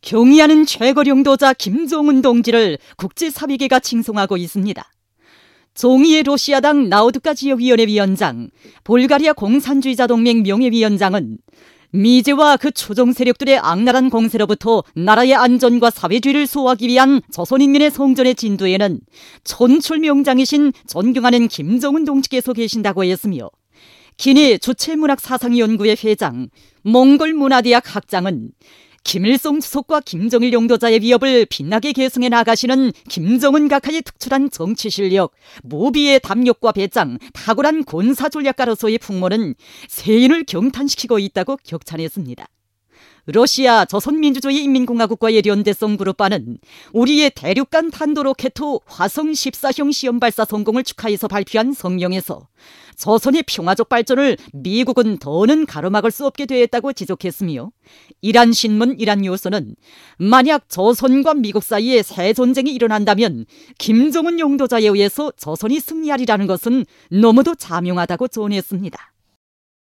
경의하는 최고領導자 김정은 동지를 국제사회계가 칭송하고 있습니다. 종이의 러시아당 나우드카 지역위원회 위원장, 볼가리아 공산주의자 동맹 명예위원장은 미제와 그 추종 세력들의 악랄한 공세로부터 나라의 안전과 사회주의를 수호하기 위한 조선인민의 성전의 진두에는 천출명장이신 존경하는 김정은 동지께서 계신다고 했으며, 기니 주체문학사상연구회 회장, 몽골문화대학 학장은 김일성 주석과 김정일領導자의 위협을 빛나게 계승해 나가시는 김정은 각하의 특출한 정치 실력, 무비의 담력과 배짱, 탁월한 군사 전략가로서의 풍모는 세인을 경탄시키고 있다고 격찬했습니다. 러시아 조선민주주의인민공화국과의 연대성 그룹바는 우리의 대륙간 탄도로켓 화성 14형 시험 발사 성공을 축하해서 발표한 성명에서 조선의 평화적 발전을 미국은 더는 가로막을 수 없게 되었다고 지적했으며, 이란신문 이란요소는 만약 조선과 미국 사이에 새 전쟁이 일어난다면 김정은領導자에 의해서 조선이 승리하리라는 것은 너무도 자명하다고 조언했습니다.